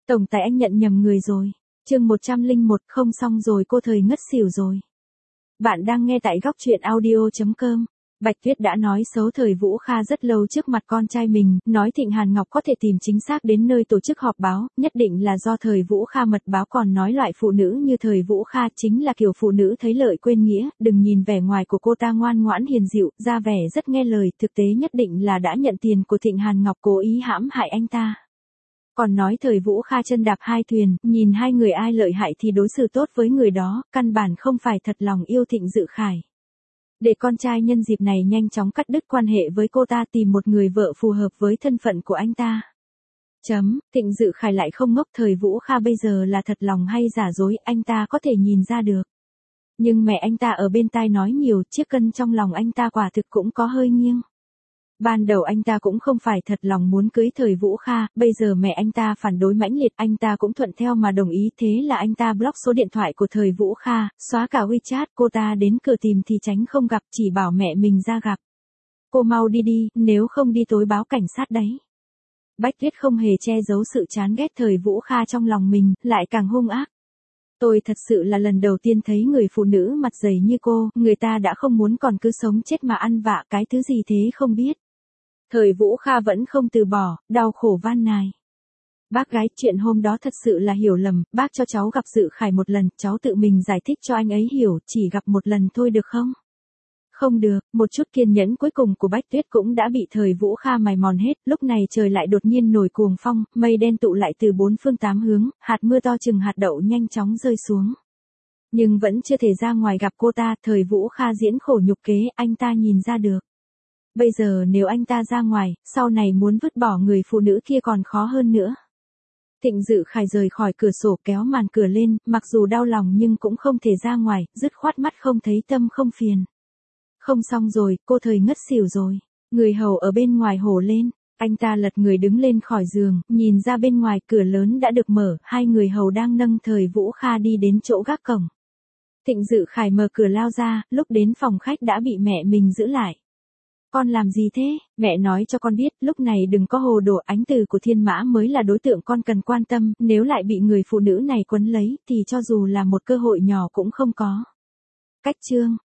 Tổng tài anh nhận nhầm người rồi. Chương 101, không xong rồi, cô thời ngất xỉu rồi. Bạn đang nghe tại góc truyện audio.com. Bạch Tuyết đã nói xấu Thời Vũ Kha rất lâu trước mặt con trai mình, nói Thịnh Hàn Ngọc có thể tìm chính xác đến nơi tổ chức họp báo, nhất định là do Thời Vũ Kha mật báo, còn nói loại phụ nữ như Thời Vũ Kha chính là kiểu phụ nữ thấy lợi quên nghĩa, đừng nhìn vẻ ngoài của cô ta ngoan ngoãn hiền dịu, ra vẻ rất nghe lời, thực tế nhất định là đã nhận tiền của Thịnh Hàn Ngọc cố ý hãm hại anh ta. Còn nói Thời Vũ Kha chân đạp hai thuyền, nhìn hai người ai lợi hại thì đối xử tốt với người đó, căn bản không phải thật lòng yêu Thịnh Dự Khải. Để con trai nhân dịp này nhanh chóng cắt đứt quan hệ với cô ta, tìm một người vợ phù hợp với thân phận của anh ta. Thịnh Dự Khải lại không ngốc, Thời Vũ Kha bây giờ là thật lòng hay giả dối, anh ta có thể nhìn ra được. Nhưng mẹ anh ta ở bên tai nói nhiều, chiếc cân trong lòng anh ta quả thực cũng có hơi nghiêng. Ban đầu anh ta cũng không phải thật lòng muốn cưới Thời Vũ Kha, bây giờ mẹ anh ta phản đối mãnh liệt, anh ta cũng thuận theo mà đồng ý, thế là anh ta block số điện thoại của Thời Vũ Kha, xóa cả WeChat, cô ta đến cửa tìm thì tránh không gặp, chỉ bảo mẹ mình ra gặp. Cô mau đi đi, nếu không đi tối báo cảnh sát đấy. Bách Tuyết không hề che giấu sự chán ghét Thời Vũ Kha trong lòng mình, lại càng hung ác. Tôi thật sự là lần đầu tiên thấy người phụ nữ mặt dày như cô, người ta đã không muốn còn cứ sống chết mà ăn vạ, cái thứ gì thế không biết. Thời Vũ Kha vẫn không từ bỏ, đau khổ van nài. Bác gái, chuyện hôm đó thật sự là hiểu lầm, bác cho cháu gặp Dự Khải một lần, cháu tự mình giải thích cho anh ấy hiểu, chỉ gặp một lần thôi được không? Không được, một chút kiên nhẫn cuối cùng của Bách Tuyết cũng đã bị Thời Vũ Kha mài mòn hết, lúc này trời lại đột nhiên nổi cuồng phong, mây đen tụ lại từ bốn phương tám hướng, hạt mưa to chừng hạt đậu nhanh chóng rơi xuống. Nhưng vẫn chưa thể ra ngoài gặp cô ta, Thời Vũ Kha diễn khổ nhục kế, anh ta nhìn ra được. Bây giờ nếu anh ta ra ngoài, sau này muốn vứt bỏ người phụ nữ kia còn khó hơn nữa. Thịnh Dự Khải rời khỏi cửa sổ, kéo màn cửa lên, mặc dù đau lòng nhưng cũng không thể ra ngoài, dứt khoát mắt không thấy tâm không phiền. Không xong rồi, cô thời ngất xỉu rồi. Người hầu ở bên ngoài hổ lên. Anh ta lật người đứng lên khỏi giường, nhìn ra bên ngoài, cửa lớn đã được mở, hai người hầu đang nâng Thời Vũ Kha đi đến chỗ gác cổng. Thịnh Dự Khải mở cửa lao ra, lúc đến phòng khách đã bị mẹ mình giữ lại. Con làm gì thế? Mẹ nói cho con biết, lúc này đừng có hồ đồ, Ánh Từ của Thiên Mã mới là đối tượng con cần quan tâm, nếu lại bị người phụ nữ này quấn lấy, thì cho dù là một cơ hội nhỏ cũng không có. Cách chương